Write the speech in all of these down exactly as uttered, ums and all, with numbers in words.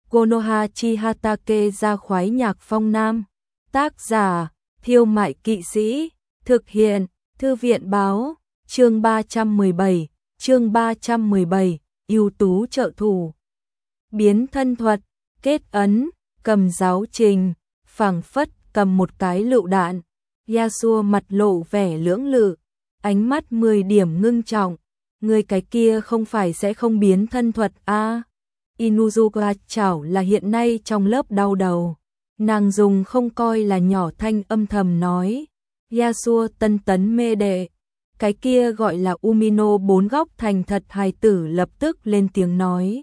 Konoha Chihatake ra khoái nhạc phong nam. Tác giả, Thiêu Mại Kỵ Sĩ. Thực hiện, Thư viện báo. Chương ba trăm mười bảy, chương ba trăm mười bảy, ưu tú trợ thủ. Biến thân thuật, kết ấn, cầm giáo trình, phảng phất cầm một cái lựu đạn. Yasuo mặt lộ vẻ lưỡng lự, ánh mắt mười điểm ngưng trọng. Người cái kia không phải sẽ không biến thân thuật a? À, Inuzuka chảo là hiện nay trong lớp đau đầu. Nàng dùng không coi là nhỏ thanh âm thầm nói. Yasuo tân tấn mê đệ. Cái kia gọi là Umino bốn góc thành thật hài tử lập tức lên tiếng nói.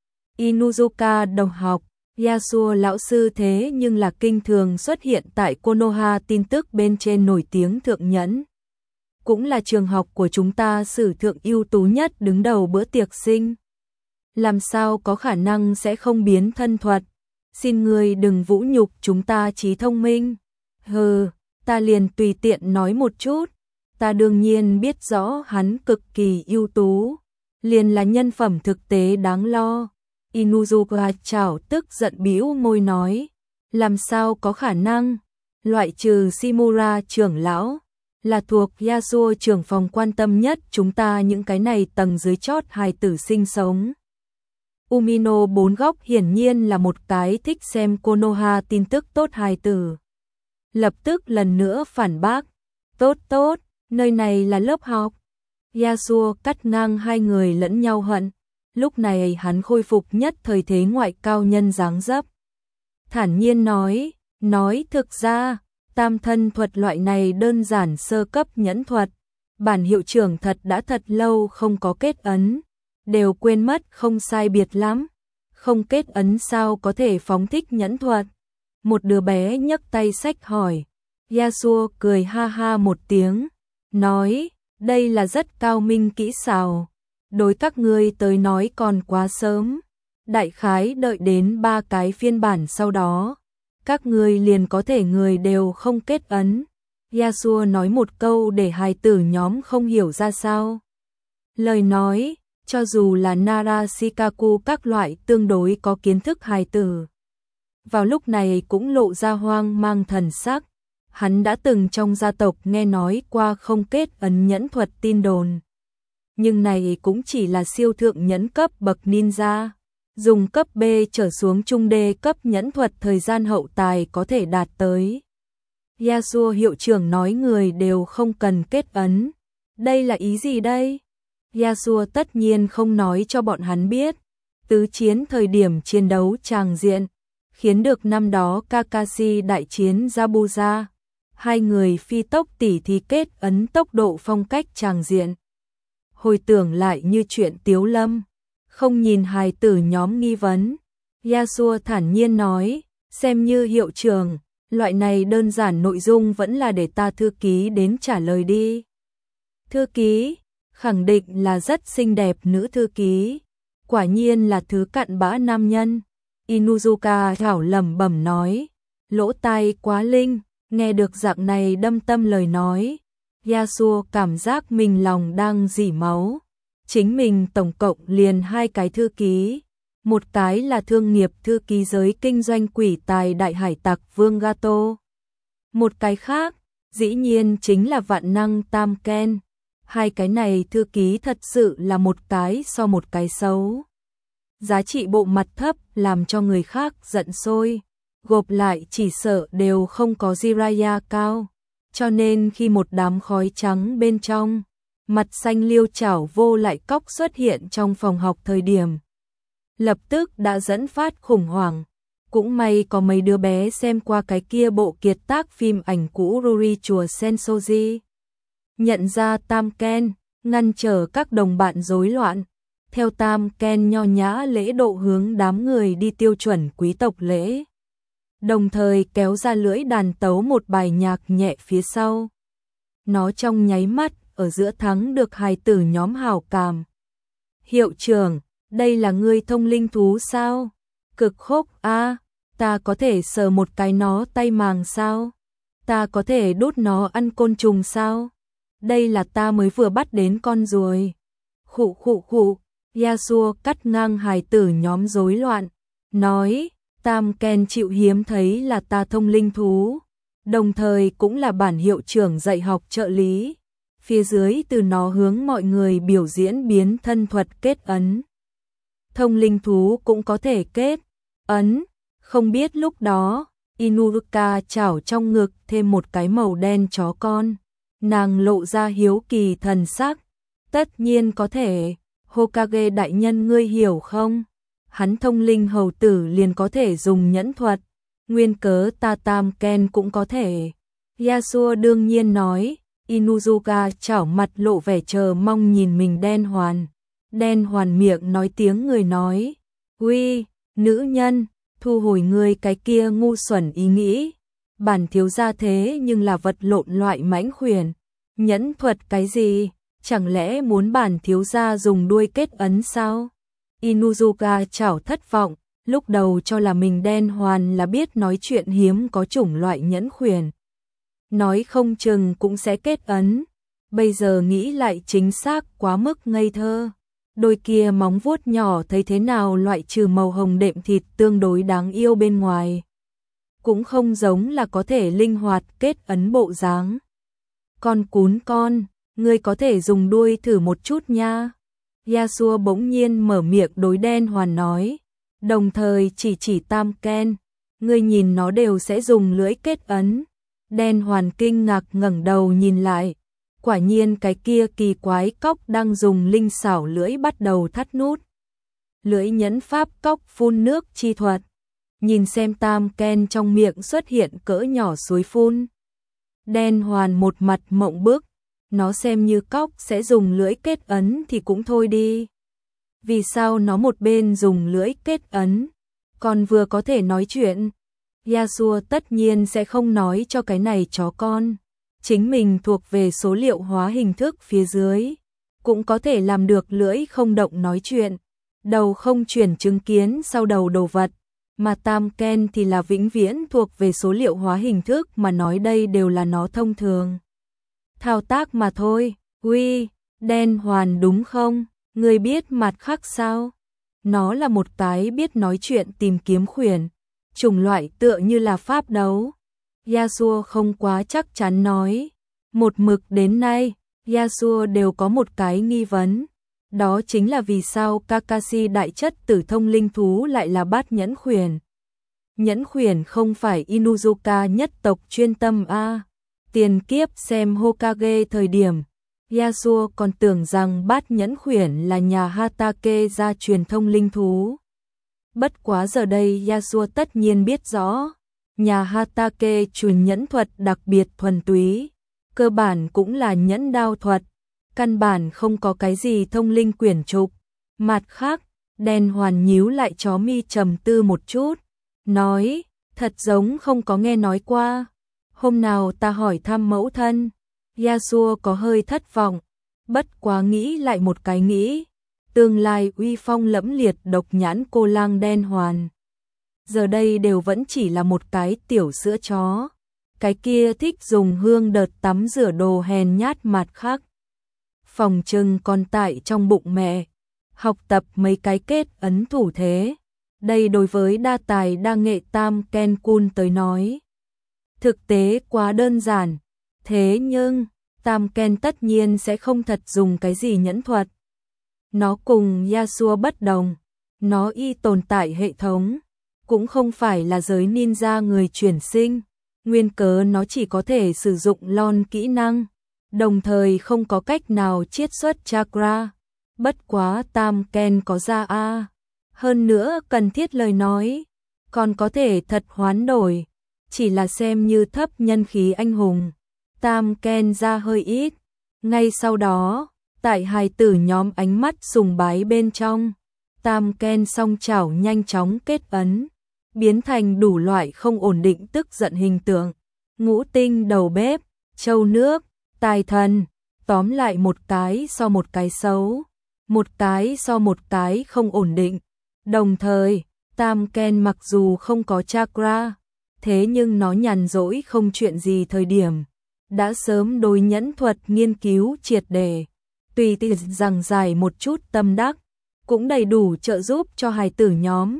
Inuzuka đồng học, Yasuo lão sư thế nhưng là kinh thường xuất hiện tại Konoha tin tức bên trên nổi tiếng thượng nhẫn. Cũng là trường học của chúng ta sử thượng ưu tú nhất đứng đầu bữa tiệc sinh. Làm sao có khả năng sẽ không biến thân thuật? Xin ngươi đừng vũ nhục chúng ta trí thông minh. Hừ, ta liền tùy tiện nói một chút. Ta đương nhiên biết rõ hắn cực kỳ ưu tú, liền là nhân phẩm thực tế đáng lo. Inuzuka chảo tức giận bĩu môi nói, làm sao có khả năng, loại trừ Shimura trưởng lão, là thuộc Yasuo trưởng phòng quan tâm nhất chúng ta những cái này tầng dưới chót hài tử sinh sống. Umino bốn góc hiển nhiên là một cái thích xem Konoha tin tức tốt hài tử. Lập tức lần nữa phản bác, tốt tốt, nơi này là lớp học. Yasuo cắt ngang hai người lẫn nhau hận. Lúc này hắn khôi phục nhất thời thế ngoại cao nhân dáng dấp. Thản nhiên nói, nói thực ra, tam thân thuật loại này đơn giản sơ cấp nhẫn thuật. Bản hiệu trưởng thật đã thật lâu không có kết ấn. Đều quên mất không sai biệt lắm. Không kết ấn sao có thể phóng thích nhẫn thuật. Một đứa bé nhấc tay xách hỏi. Yasuo cười ha ha một tiếng. Nói, đây là rất cao minh kỹ xảo. Đối các ngươi tới nói còn quá sớm. Đại khái đợi đến ba cái phiên bản sau đó. Các ngươi liền có thể người đều không kết ấn. Yasuo nói một câu để hài tử nhóm không hiểu ra sao. Lời nói, cho dù là Nara Shikaku các loại tương đối có kiến thức hài tử. Vào lúc này cũng lộ ra hoang mang thần sắc. Hắn đã từng trong gia tộc nghe nói qua không kết ấn nhẫn thuật tin đồn. Nhưng này cũng chỉ là siêu thượng nhẫn cấp bậc ninja. Dùng cấp B trở xuống trung đê cấp nhẫn thuật thời gian hậu tài có thể đạt tới. Yasuo hiệu trưởng nói người đều không cần kết ấn. Đây là ý gì đây? Yasuo tất nhiên không nói cho bọn hắn biết. Tứ chiến thời điểm chiến đấu tràng diện, khiến được năm đó Kakashi đại chiến Zabuza. Hai người phi tốc tỉ thí kết ấn tốc độ phong cách tràng diện. Hồi tưởng lại như chuyện tiếu lâm, không nhìn hài tử nhóm nghi vấn. Yasuo thản nhiên nói, xem như hiệu trưởng, loại này đơn giản nội dung vẫn là để ta thư ký đến trả lời đi. Thư ký, khẳng định là rất xinh đẹp nữ thư ký, quả nhiên là thứ cặn bã nam nhân. Inuzuka thảo lẩm bẩm nói, lỗ tai quá linh. Nghe được dạng này đâm tâm lời nói, Yasuo cảm giác mình lòng đang rỉ máu. Chính mình tổng cộng liền hai cái thư ký. Một cái là thương nghiệp thư ký giới kinh doanh quỷ tài đại hải tặc Vương Gato. Một cái khác, dĩ nhiên chính là vạn năng Tam Ken. Hai cái này thư ký thật sự là một cái so một cái xấu. Giá trị bộ mặt thấp làm cho người khác giận sôi. Gộp lại chỉ sợ đều không có Jiraiya cao, cho nên khi một đám khói trắng bên trong, mặt xanh liêu chảo vô lại cóc xuất hiện trong phòng học thời điểm. Lập tức đã dẫn phát khủng hoảng, cũng may có mấy đứa bé xem qua cái kia bộ kiệt tác phim ảnh cũ Ruri chùa Sensoji. Nhận ra Tam Ken, ngăn trở các đồng bạn rối loạn, theo Tam Ken nho nhã lễ độ hướng đám người đi tiêu chuẩn quý tộc lễ. Đồng thời kéo ra lưỡi đàn tấu một bài nhạc nhẹ phía sau. Nó trong nháy mắt ở giữa thắng được hài tử nhóm hảo cảm. Hiệu trưởng, đây là ngươi thông linh thú sao? Cực khốc a, à, ta có thể sờ một cái nó tay màng sao? Ta có thể đốt nó ăn côn trùng sao? Đây là ta mới vừa bắt đến con ruồi. Khụ khụ khụ, Yasuo cắt ngang hài tử nhóm rối loạn. nói, Tam Ken chịu hiếm thấy là ta thông linh thú, đồng thời cũng là bản hiệu trưởng dạy học trợ lý. Phía dưới từ nó hướng mọi người biểu diễn biến thân thuật kết ấn. Thông linh thú cũng có thể kết ấn, không biết lúc đó, Inuruka chảo trong ngực thêm một cái màu đen chó con. Nàng lộ ra hiếu kỳ thần sắc. Tất nhiên có thể, Hokage đại nhân ngươi hiểu không? Hắn thông linh hầu tử liền có thể dùng nhẫn thuật, nguyên cớ ta Tam Ken cũng có thể. Yasuo đương nhiên nói, Inuzuka chảo mặt lộ vẻ chờ mong nhìn mình đen hoàn. Đen hoàn miệng nói tiếng người nói, uy, nữ nhân, thu hồi ngươi cái kia ngu xuẩn ý nghĩ. Bản thiếu gia thế nhưng là vật lộn loại mãnh khuyển. Nhẫn thuật cái gì? Chẳng lẽ muốn bản thiếu gia dùng đuôi kết ấn sao? Inuzuka chảo thất vọng, lúc đầu cho là mình đen hoàn là biết nói chuyện hiếm có chủng loại nhẫn khuyển. Nói không chừng cũng sẽ kết ấn. Bây giờ nghĩ lại chính xác quá mức ngây thơ. Đôi kia móng vuốt nhỏ thấy thế nào loại trừ màu hồng đệm thịt tương đối đáng yêu bên ngoài. Cũng không giống là có thể linh hoạt kết ấn bộ dáng. Con cún con, ngươi có thể dùng đuôi thử một chút nha. Yasuo bỗng nhiên mở miệng đối đen hoàn nói, đồng thời chỉ chỉ Tam Ken, ngươi nhìn nó đều sẽ dùng lưỡi kết ấn. Đen hoàn kinh ngạc ngẩng đầu nhìn lại, quả nhiên cái kia kỳ quái cóc đang dùng linh xảo lưỡi bắt đầu thắt nút. Lưỡi nhẫn pháp cóc phun nước chi thuật, nhìn xem Tam Ken trong miệng xuất hiện cỡ nhỏ suối phun. Đen hoàn một mặt mộng bức, nó xem như cóc sẽ dùng lưỡi kết ấn thì cũng thôi đi. Vì sao nó một bên dùng lưỡi kết ấn, còn vừa có thể nói chuyện? Yasuo tất nhiên sẽ không nói cho cái này chó con. Chính mình thuộc về số liệu hóa hình thức phía dưới, cũng có thể làm được lưỡi không động nói chuyện, đầu không chuyển chứng kiến sau đầu đồ vật. Mà Tam Ken thì là vĩnh viễn thuộc về số liệu hóa hình thức mà nói đây đều là nó thông thường. Thao tác mà thôi, uy, đen hoàn đúng không? Ngươi biết mặt khác sao? Nó là một cái biết nói chuyện tìm kiếm khuyển, chủng loại tựa như là pháp đấu. Yasuo không quá chắc chắn nói. Một mực đến nay, Yasuo đều có một cái nghi vấn. Đó chính là vì sao Kakashi đại chất tử thông linh thú lại là bát nhẫn khuyển. Nhẫn khuyển không phải Inuzuka nhất tộc chuyên tâm a. Tiền kiếp xem Hokage thời điểm, Yasuo còn tưởng rằng bát nhẫn khuyển là nhà Hatake gia truyền thông linh thú. Bất quá giờ đây Yasuo tất nhiên biết rõ, nhà Hatake truyền nhẫn thuật đặc biệt thuần túy, cơ bản cũng là nhẫn đao thuật, căn bản không có cái gì thông linh quyển trục. Mặt khác, đen hoàn nhíu lại chó mi trầm tư một chút, nói, thật giống không có nghe nói qua. Hôm nào ta hỏi thăm mẫu thân. Yasuo có hơi thất vọng, bất quá nghĩ lại một cái nghĩ, tương lai uy phong lẫm liệt độc nhãn cô lang đen hoàn. Giờ đây đều vẫn chỉ là một cái tiểu sữa chó. Cái kia thích dùng hương đợt tắm rửa đồ hèn nhát mặt khác. Phòng trừng còn tại trong bụng mẹ, học tập mấy cái kết ấn thủ thế. Đây đối với đa tài đa nghệ Tam Ken Kun tới nói, thực tế quá đơn giản. Thế nhưng, Tam Ken tất nhiên sẽ không thật dùng cái gì nhẫn thuật. Nó cùng Yasuo bất đồng, nó y tồn tại hệ thống, cũng không phải là giới ninja người chuyển sinh, nguyên cớ nó chỉ có thể sử dụng lon kỹ năng, đồng thời không có cách nào chiết xuất chakra. Bất quá Tam Ken có ra a, hơn nữa cần thiết lời nói, còn có thể thật hoán đổi, chỉ là xem như thấp nhân khí anh hùng. Tam Ken ra hơi ít. Ngay sau đó, tại hài tử nhóm ánh mắt sùng bái bên trong, Tam Ken song chảo nhanh chóng kết ấn, biến thành đủ loại không ổn định tức giận hình tượng. Ngũ tinh đầu bếp, châu nước, tài thần, tóm lại một cái so một cái xấu, một cái so một cái không ổn định. Đồng thời, Tam Ken mặc dù không có chakra, thế nhưng nó nhàn rỗi không chuyện gì thời điểm, đã sớm đối nhẫn thuật nghiên cứu triệt để, tùy tiện rằng dài một chút tâm đắc, cũng đầy đủ trợ giúp cho hài tử nhóm.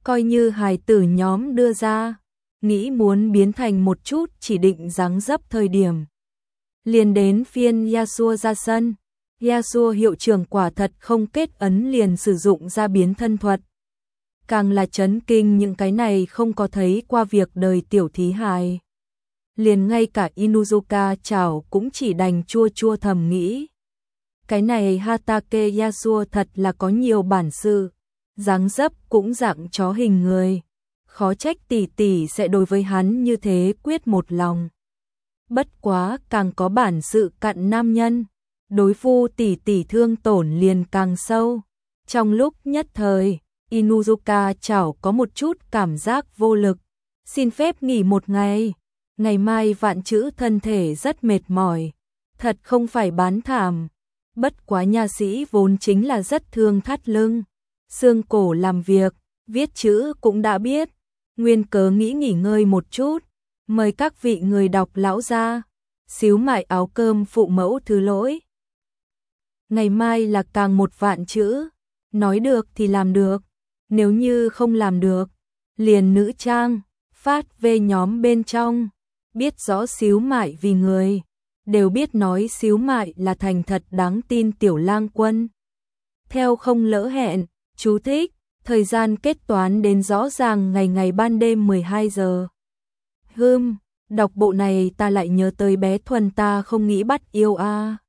coi như hài tử nhóm đưa ra, nghĩ muốn biến thành một chút chỉ định dáng dấp thời điểm. Liền đến phiên Yasuo ra sân, Yasuo hiệu trưởng quả thật không kết ấn liền sử dụng ra biến thân thuật. Càng là chấn kinh những cái này không có thấy qua việc đời tiểu thí hài. Liền ngay cả Inuzuka chảo cũng chỉ đành chua chua thầm nghĩ. Cái này Hatake Yasuo thật là có nhiều bản sự, dáng dấp cũng dạng chó hình người. Khó trách tỷ tỷ sẽ đối với hắn như thế quyết một lòng. Bất quá càng có bản sự cặn nam nhân, đối phu tỷ tỷ thương tổn liền càng sâu. Trong lúc nhất thời, Inuzuka chảo có một chút cảm giác vô lực. Xin phép nghỉ một ngày, ngày mai vạn chữ thân thể rất mệt mỏi. Thật không phải bán thảm. Bất quá nha sĩ vốn chính là rất thương thắt lưng. Xương cổ làm việc, viết chữ cũng đã biết. Nguyên cớ nghĩ nghỉ ngơi một chút. Mời các vị người đọc lão ra. Xíu mại áo cơm phụ mẫu thứ lỗi. Ngày mai là càng một vạn chữ. Nói được thì làm được. Nếu như không làm được, liền nữ trang, phát về nhóm bên trong. Biết rõ xíu mại vì người. Đều biết nói xíu mại là thành thật đáng tin tiểu lang quân. Theo không lỡ hẹn, chú thích, thời gian kết toán đến rõ ràng ngày ngày ban đêm mười hai giờ. Hừm, đọc bộ này ta lại nhớ tới bé Thuần ta không nghĩ bắt yêu a. À.